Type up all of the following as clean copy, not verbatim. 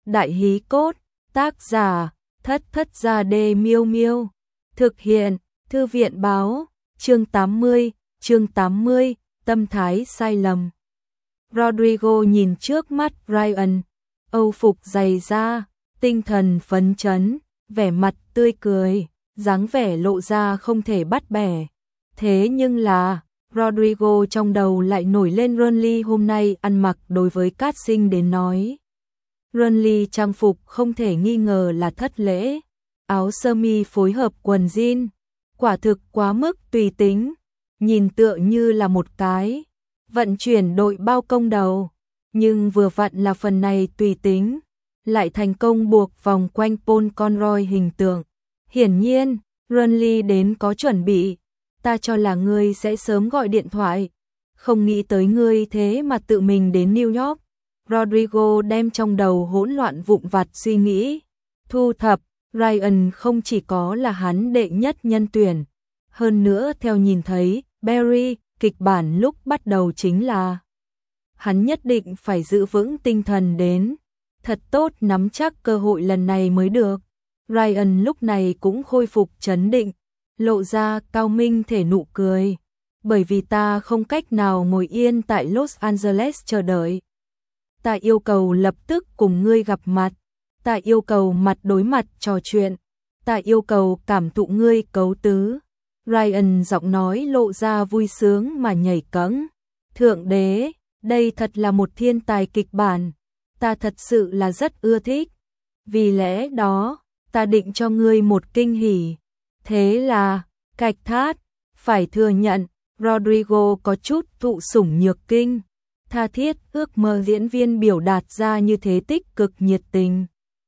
Đại hí cốt, tác giả, Thất Thất Gia Đê Miêu Miêu. Thực hiện, Thư viện báo, chương 80, tâm thái sai lầm. Rodrigo nhìn trước mắt Ryan, âu phục dày da, tinh thần phấn chấn, vẻ mặt tươi cười, dáng vẻ lộ ra không thể bắt bẻ. Thế nhưng là, Rodrigo trong đầu lại nổi lên Ronly hôm nay ăn mặc đối với Cát Sinh đến nói. Ronly trang phục không thể nghi ngờ là thất lễ, áo sơ mi phối hợp quần jean, quả thực quá mức tùy tính, nhìn tựa như là một cái vận chuyển đội bao công đầu, nhưng vừa vặn là phần này tùy tính, lại thành công buộc vòng quanh Paul Conroy hình tượng. Hiển nhiên, Ronly đến có chuẩn bị, ta cho là ngươi sẽ sớm gọi điện thoại, không nghĩ tới ngươi thế mà tự mình đến New York. Rodrigo đem trong đầu hỗn loạn vụn vặt suy nghĩ, thu thập, Ryan không chỉ có là hắn đệ nhất nhân tuyển, hơn nữa theo nhìn thấy, Barry, kịch bản lúc bắt đầu chính là hắn nhất định phải giữ vững tinh thần đến, thật tốt nắm chắc cơ hội lần này mới được. Ryan lúc này cũng khôi phục trấn định, lộ ra cao minh thể nụ cười, bởi vì ta không cách nào ngồi yên tại Los Angeles chờ đợi. Ta yêu cầu lập tức cùng ngươi gặp mặt, ta yêu cầu mặt đối mặt trò chuyện, ta yêu cầu cảm thụ ngươi cấu tứ. Ryan giọng nói lộ ra vui sướng mà nhảy cẫng. Thượng đế, đây thật là một thiên tài kịch bản, ta thật sự là rất ưa thích. Vì lẽ đó, ta định cho ngươi một kinh hỉ. Thế là, cạch thát, phải thừa nhận, Rodrigo có chút thụ sủng nhược kinh. Tha thiết ước mơ diễn viên biểu đạt ra như thế tích cực nhiệt tình.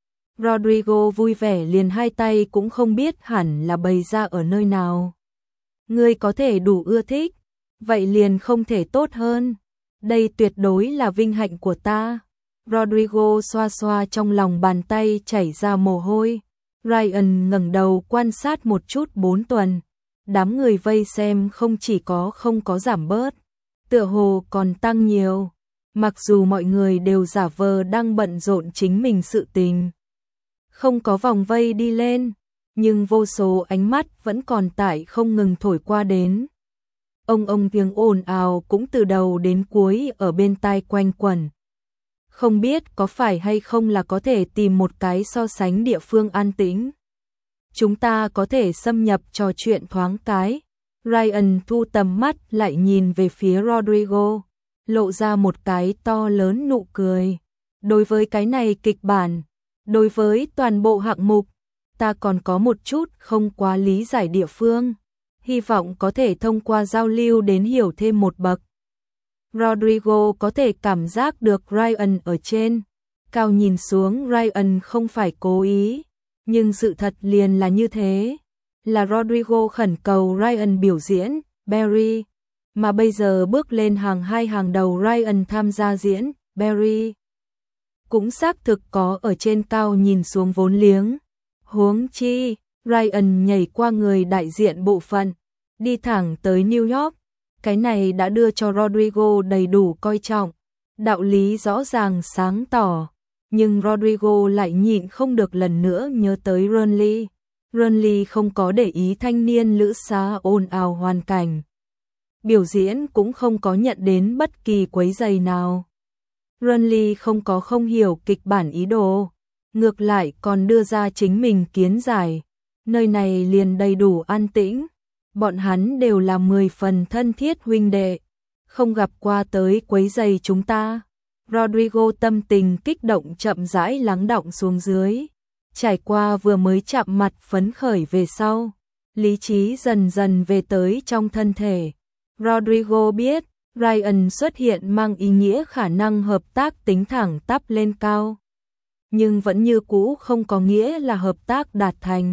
Rodrigo vui vẻ liền hai tay cũng không biết hẳn là bày ra ở nơi nào. Ngươi có thể đủ ưa thích, vậy liền không thể tốt hơn. Đây tuyệt đối là vinh hạnh của ta. Rodrigo xoa xoa trong lòng bàn tay chảy ra mồ hôi. Ryan ngẩng đầu quan sát một chút 4 tuần. Đám người vây xem không chỉ không có giảm bớt, tựa hồ còn tăng nhiều, mặc dù mọi người đều giả vờ đang bận rộn chính mình sự tình. Không có vòng vây đi lên, nhưng vô số ánh mắt vẫn còn tại không ngừng thổi qua đến. Ông tiếng ồn ào cũng từ đầu đến cuối ở bên tai quanh quẩn. Không biết có phải hay không là có thể tìm một cái so sánh địa phương an tĩnh. Chúng ta có thể xâm nhập trò chuyện thoáng cái. Ryan thu tầm mắt lại nhìn về phía Rodrigo, lộ ra một cái to lớn nụ cười. Đối với cái này kịch bản, đối với toàn bộ hạng mục, ta còn có một chút không quá lý giải địa phương, hy vọng có thể thông qua giao lưu đến hiểu thêm một bậc. Rodrigo có thể cảm giác được Ryan ở trên cao nhìn xuống. Ryan không phải cố ý, nhưng sự thật liền là như thế. Là Rodrigo khẩn cầu Ryan biểu diễn Barry, mà bây giờ bước lên hàng hai hàng đầu Ryan tham gia diễn Barry. Cũng xác thực có ở trên cao nhìn xuống vốn liếng. Huống chi, Ryan nhảy qua người đại diện bộ phận, đi thẳng tới New York. Cái này đã đưa cho Rodrigo đầy đủ coi trọng, đạo lý rõ ràng sáng tỏ. Nhưng Rodrigo lại nhịn không được lần nữa nhớ tới Ronly. Ronly không có để ý thanh niên lữ xá ồn ào hoàn cảnh. Biểu diễn cũng không có nhận đến bất kỳ quấy rầy nào. Ronly không có không hiểu kịch bản ý đồ, ngược lại còn đưa ra chính mình kiến giải. Nơi này liền đầy đủ an tĩnh, bọn hắn đều là 10 phần thân thiết huynh đệ, không gặp qua tới quấy rầy chúng ta. Rodrigo tâm tình kích động chậm rãi lắng đọng xuống dưới. Trải qua vừa mới chạm mặt phấn khởi về sau, lý trí dần dần về tới trong thân thể. Rodrigo biết, Ryan xuất hiện mang ý nghĩa khả năng hợp tác tính thẳng tắp lên cao. Nhưng vẫn như cũ không có nghĩa là hợp tác đạt thành.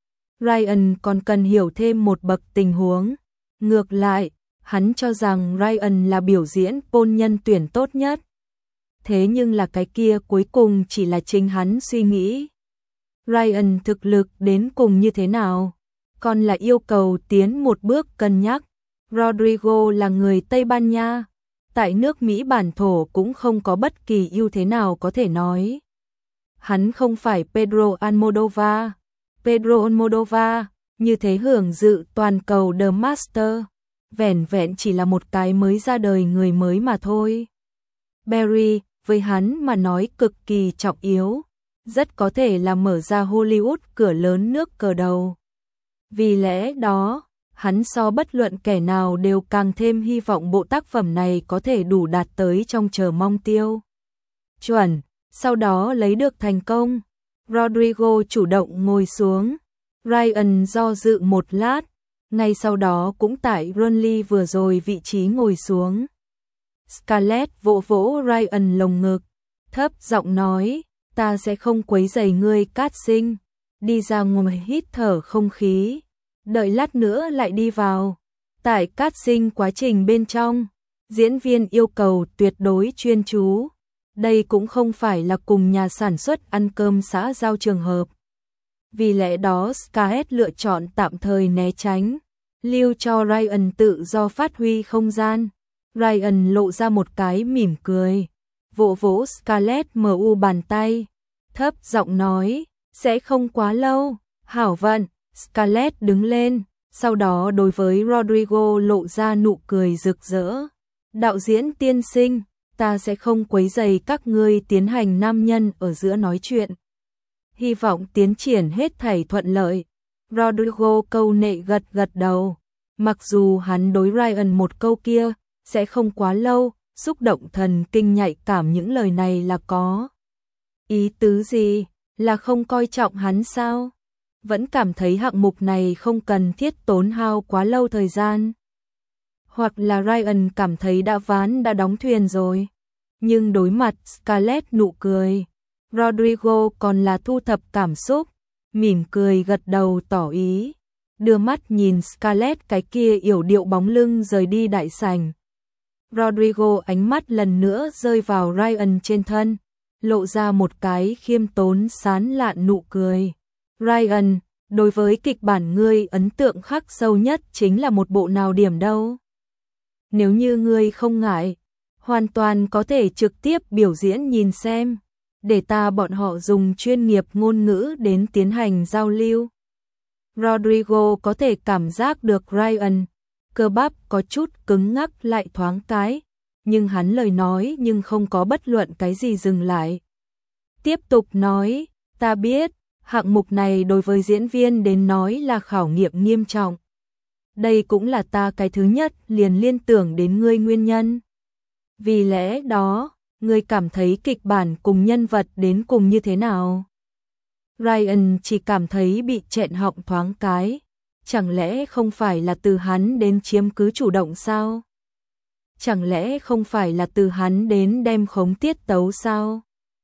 Ryan còn cần hiểu thêm một bậc tình huống. Ngược lại, hắn cho rằng Ryan là biểu diễn Paul nhân tuyển tốt nhất. Thế nhưng là cái kia cuối cùng chỉ là chính hắn suy nghĩ. Ryan thực lực đến cùng như thế nào, còn là yêu cầu tiến một bước cân nhắc. Rodrigo là người Tây Ban Nha, tại nước Mỹ bản thổ cũng không có bất kỳ ưu thế nào có thể nói. hắn không phải Pedro Almodovar. Pedro Almodovar, như thế hưởng dự toàn cầu The Master, vẻn vẹn chỉ là một cái mới ra đời người mới mà thôi. Barry, với hắn mà nói cực kỳ trọng yếu, rất có thể là mở ra Hollywood cửa lớn nước cờ đầu. Vì lẽ đó, hắn so bất luận kẻ nào đều càng thêm hy vọng bộ tác phẩm này có thể đủ đạt tới trong chờ mong tiêu chuẩn, sau đó lấy được thành công. Rodrigo chủ động ngồi xuống, Ryan do dự một lát, ngay sau đó cũng tại Ronly vừa rồi vị trí ngồi xuống. Scarlett vỗ vỗ Ryan lồng ngực, thấp giọng nói, ta sẽ không quấy rầy ngươi cát sinh, đi ra ngoài hít thở không khí, đợi lát nữa lại đi vào. Tại cát sinh quá trình bên trong, diễn viên yêu cầu tuyệt đối chuyên chú. Đây cũng không phải là cùng nhà sản xuất ăn cơm xã giao trường hợp. Vì lẽ đó Scarlett lựa chọn tạm thời né tránh, lưu cho Ryan tự do phát huy không gian. Ryan lộ ra một cái mỉm cười, vỗ vỗ Scarlett mu bàn tay, thấp giọng nói, sẽ không quá lâu, hảo vận. Scarlett đứng lên, sau đó đối với Rodrigo lộ ra nụ cười rực rỡ. Đạo diễn tiên sinh, ta sẽ không quấy rầy các ngươi tiến hành nam nhân ở giữa nói chuyện. Hy vọng tiến triển hết thảy thuận lợi. Rodrigo câu nệ gật gật đầu. Mặc dù hắn đối Ryan một câu kia, sẽ không quá lâu, xúc động thần kinh nhạy cảm những lời này là có ý tứ gì, là không coi trọng hắn sao? Vẫn cảm thấy hạng mục này không cần thiết tốn hao quá lâu thời gian. Hoặc là Ryan cảm thấy đã ván đã đóng thuyền rồi. Nhưng đối mặt Scarlett nụ cười, Rodrigo còn là thu thập cảm xúc, mỉm cười gật đầu tỏ ý, đưa mắt nhìn Scarlett cái kia yểu điệu bóng lưng rời đi đại sảnh. Rodrigo ánh mắt lần nữa rơi vào Ryan trên thân, lộ ra một cái khiêm tốn sán lạn nụ cười. Ryan, đối với kịch bản ngươi ấn tượng khắc sâu nhất chính là một bộ nào điểm đâu? Nếu như ngươi không ngại, hoàn toàn có thể trực tiếp biểu diễn nhìn xem, để ta bọn họ dùng chuyên nghiệp ngôn ngữ đến tiến hành giao lưu. Rodrigo có thể cảm giác được Ryan, cơ bắp có chút cứng ngắc lại thoáng cái, nhưng hắn lời nói nhưng không có bất luận cái gì dừng lại. Tiếp tục nói, ta biết, hạng mục này đối với diễn viên đến nói là khảo nghiệm nghiêm trọng. Đây cũng là ta cái thứ nhất liền liên tưởng đến ngươi nguyên nhân. Vì lẽ đó, ngươi cảm thấy kịch bản cùng nhân vật đến cùng như thế nào? Ryan chỉ cảm thấy bị chẹn họng thoáng cái. Chẳng lẽ không phải là từ hắn đến chiếm cứ chủ động sao? Chẳng lẽ không phải là từ hắn đến đem khống tiết tấu sao?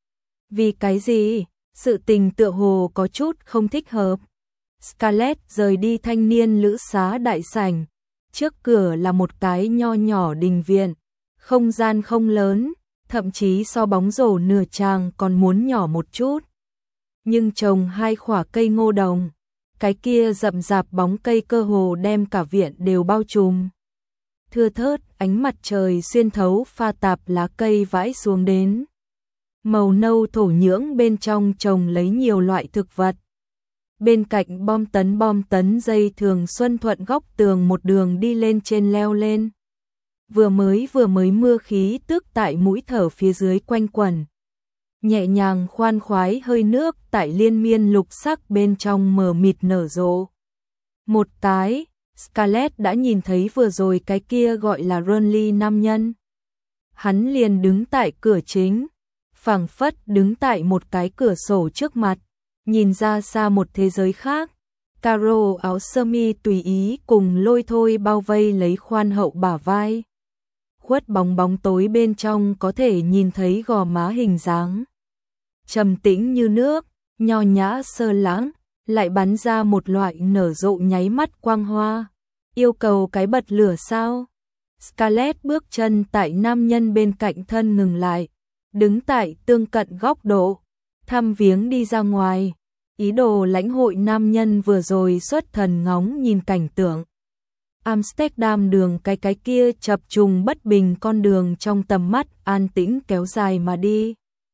Vì cái gì? Sự tình tựa hồ có chút không thích hợp. Scarlett rời đi thanh niên lữ xá đại sảnh. Trước cửa là một cái nho nhỏ đình viện. Không gian không lớn, thậm chí so bóng rổ nửa tràng còn muốn nhỏ một chút. Nhưng trồng hai khỏa cây ngô đồng. Cái kia rậm rạp bóng cây cơ hồ đem cả viện đều bao trùm. Thưa thớt, ánh mặt trời xuyên thấu pha tạp lá cây vãi xuống đến. Màu nâu thổ nhưỡng bên trong trồng lấy nhiều loại thực vật. Bên cạnh bom tấn dây thường xuân thuận góc tường một đường đi lên trên leo lên. Vừa mới mưa khí tức tại mũi thở phía dưới quanh quẩn. Nhẹ nhàng khoan khoái hơi nước tại liên miên lục sắc bên trong mờ mịt nở rộ. Một cái, Scarlett đã nhìn thấy vừa rồi cái kia gọi là Ronly nam nhân. Hắn liền đứng tại cửa chính, phảng phất đứng tại một cái cửa sổ trước mặt, nhìn ra xa một thế giới khác. Caro áo sơ mi tùy ý cùng lôi thôi bao vây lấy khoan hậu bả vai. Khuất bóng tối bên trong có thể nhìn thấy gò má hình dáng. Trầm tĩnh như nước, nho nhã sơ lãng, lại bắn ra một loại nở rộ nháy mắt quang hoa. Yêu cầu cái bật lửa sao? Scarlett bước chân tại nam nhân bên cạnh thân ngừng lại, đứng tại tương cận góc độ, thăm viếng đi ra ngoài, ý đồ lãnh hội nam nhân vừa rồi xuất thần ngóng nhìn cảnh tượng. Amsterdam đường cái kia chập trùng bất bình con đường trong tầm mắt an tĩnh kéo dài mà đi.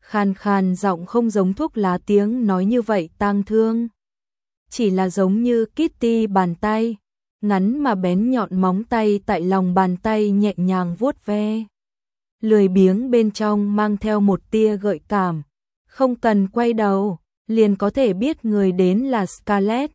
khàn khàn giọng không giống thuốc lá tiếng nói như vậy tang thương. Chỉ là giống như Kitty bàn tay, ngắn mà bén nhọn móng tay tại lòng bàn tay nhẹ nhàng vuốt ve. Lười biếng bên trong mang theo một tia gợi cảm, không cần quay đầu, liền có thể biết người đến là Scarlett.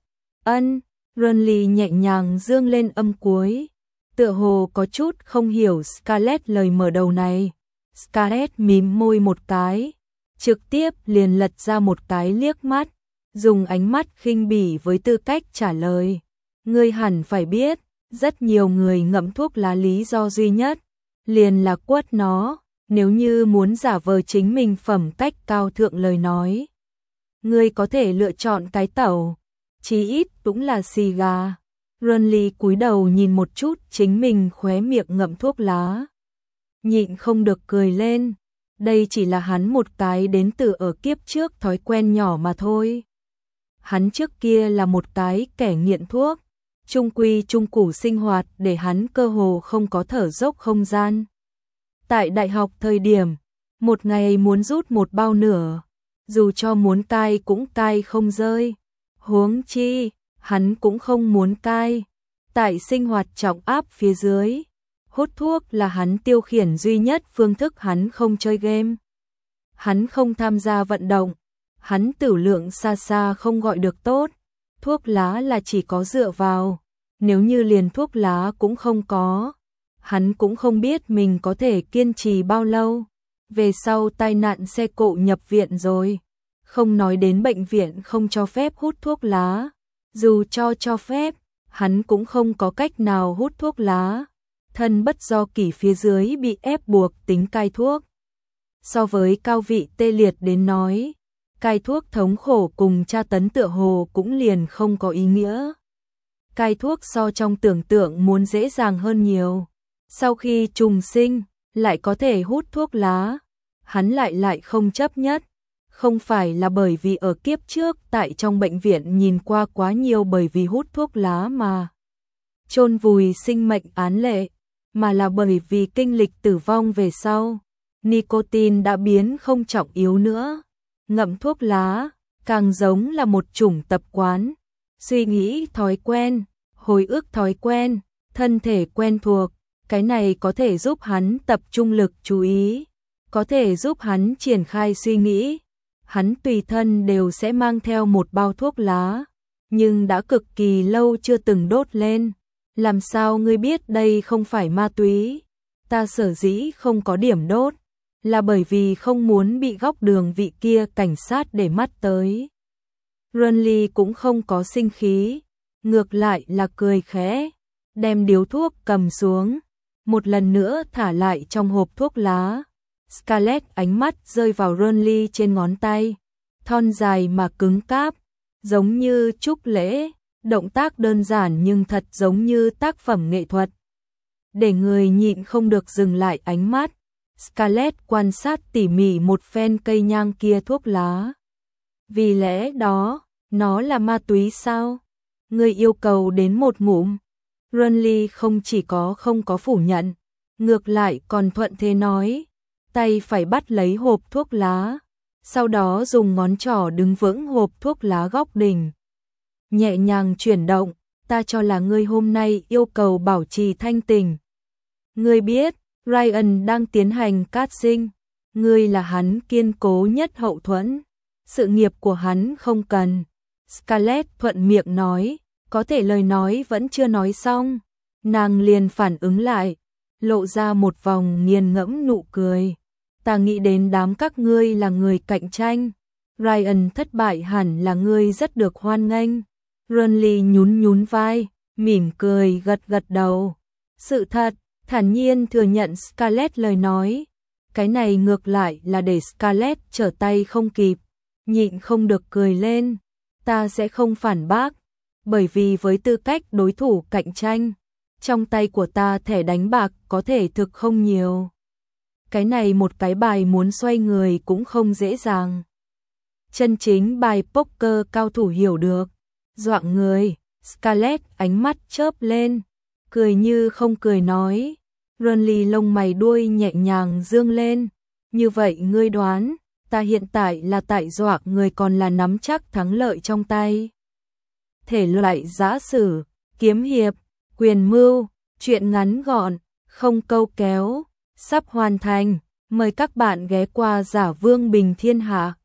Renly nhẹ nhàng dương lên âm cuối, tựa hồ có chút không hiểu Scarlett lời mở đầu này. Scarlett mím môi một cái, trực tiếp liền lật ra một cái liếc mắt, dùng ánh mắt khinh bỉ với tư cách trả lời. Ngươi hẳn phải biết, rất nhiều người ngậm thuốc lá lý do duy nhất, liền là quất nó, nếu như muốn giả vờ chính mình phẩm cách cao thượng lời nói. Ngươi có thể lựa chọn cái tẩu, chí ít cũng là xì gà. Renly cúi đầu nhìn một chút chính mình khóe miệng ngậm thuốc lá. Nhịn không được cười lên, đây chỉ là hắn một cái đến từ ở kiếp trước thói quen nhỏ mà thôi. Hắn trước kia là một cái kẻ nghiện thuốc, trung quy trung củ sinh hoạt để hắn cơ hồ không có thở dốc không gian. Tại đại học thời điểm, một ngày muốn rút một bao nửa, dù cho muốn cai cũng cai không rơi. Huống chi, hắn cũng không muốn cai. Tại sinh hoạt trọng áp phía dưới, hút thuốc là hắn tiêu khiển duy nhất phương thức. Hắn không chơi game, hắn không tham gia vận động, hắn tửu lượng xa xa không gọi được tốt. Thuốc lá là chỉ có dựa vào, nếu như liền thuốc lá cũng không có, hắn cũng không biết mình có thể kiên trì bao lâu. Về sau tai nạn xe cộ nhập viện rồi, không nói đến bệnh viện không cho phép hút thuốc lá, dù cho phép, hắn cũng không có cách nào hút thuốc lá. Thân bất do kỷ phía dưới bị ép buộc tính cai thuốc. So với cao vị tê liệt đến nói, cai thuốc thống khổ cùng tra tấn tựa hồ cũng liền không có ý nghĩa. Cai thuốc so trong tưởng tượng muốn dễ dàng hơn nhiều. Sau khi trùng sinh, lại có thể hút thuốc lá, hắn lại không chấp nhất. Không phải là bởi vì ở kiếp trước tại trong bệnh viện nhìn qua quá nhiều bởi vì hút thuốc lá mà chôn vùi sinh mệnh án lệ, mà là bởi vì kinh lịch tử vong về sau, nicotine đã biến không trọng yếu nữa. Ngậm thuốc lá càng giống là một chủng tập quán, suy nghĩ thói quen, hồi ức thói quen, thân thể quen thuộc. Cái này có thể giúp hắn tập trung lực chú ý, có thể giúp hắn triển khai suy nghĩ. Hắn tùy thân đều sẽ mang theo một bao thuốc lá, nhưng đã cực kỳ lâu chưa từng đốt lên. Làm sao ngươi biết đây không phải ma túy? Ta sở dĩ không có điểm đốt, là bởi vì không muốn bị góc đường vị kia cảnh sát để mắt tới. Renly cũng không có sinh khí, ngược lại là cười khẽ, đem điếu thuốc cầm xuống, một lần nữa thả lại trong hộp thuốc lá. Scarlett ánh mắt rơi vào Renly trên ngón tay, thon dài mà cứng cáp, giống như chúc lễ, động tác đơn giản nhưng thật giống như tác phẩm nghệ thuật. Để người nhịn không được dừng lại ánh mắt, Scarlett quan sát tỉ mỉ một phen cây nhang kia thuốc lá. Vì lẽ đó, nó là ma túy sao? Người yêu cầu đến một ngụm. Renly không chỉ không có phủ nhận, ngược lại còn thuận thế nói, tay phải bắt lấy hộp thuốc lá, sau đó dùng ngón trỏ đứng vững hộp thuốc lá góc đỉnh. Nhẹ nhàng chuyển động, ta cho là ngươi hôm nay yêu cầu bảo trì thanh tỉnh. Ngươi biết, Ryan đang tiến hành casting, ngươi là hắn kiên cố nhất hậu thuẫn, sự nghiệp của hắn không cần. Scarlett thuận miệng nói, có thể lời nói vẫn chưa nói xong, nàng liền phản ứng lại, lộ ra một vòng nghiền ngẫm nụ cười. Ta nghĩ đến đám các ngươi là người cạnh tranh, Ryan thất bại hẳn là ngươi rất được hoan nghênh. Renly nhún vai, mỉm cười gật đầu. Sự thật, thản nhiên thừa nhận Scarlett lời nói. Cái này ngược lại là để Scarlett trở tay không kịp, nhịn không được cười lên. Ta sẽ không phản bác, bởi vì với tư cách đối thủ cạnh tranh, trong tay của ta thẻ đánh bạc có thể thực không nhiều. Cái này một cái bài muốn xoay người cũng không dễ dàng. Chân chính bài poker cao thủ hiểu được. Doạng người, Scarlett ánh mắt chớp lên, cười như không cười nói. Renly lông mày đuôi nhẹ nhàng dương lên. Như vậy ngươi đoán, ta hiện tại là tại dọa người còn là nắm chắc thắng lợi trong tay. Thể loại giã sử, kiếm hiệp, quyền mưu, truyện ngắn gọn, không câu kéo, sắp hoàn thành. Mời các bạn ghé qua Giả Vương Bình Thiên Hạ.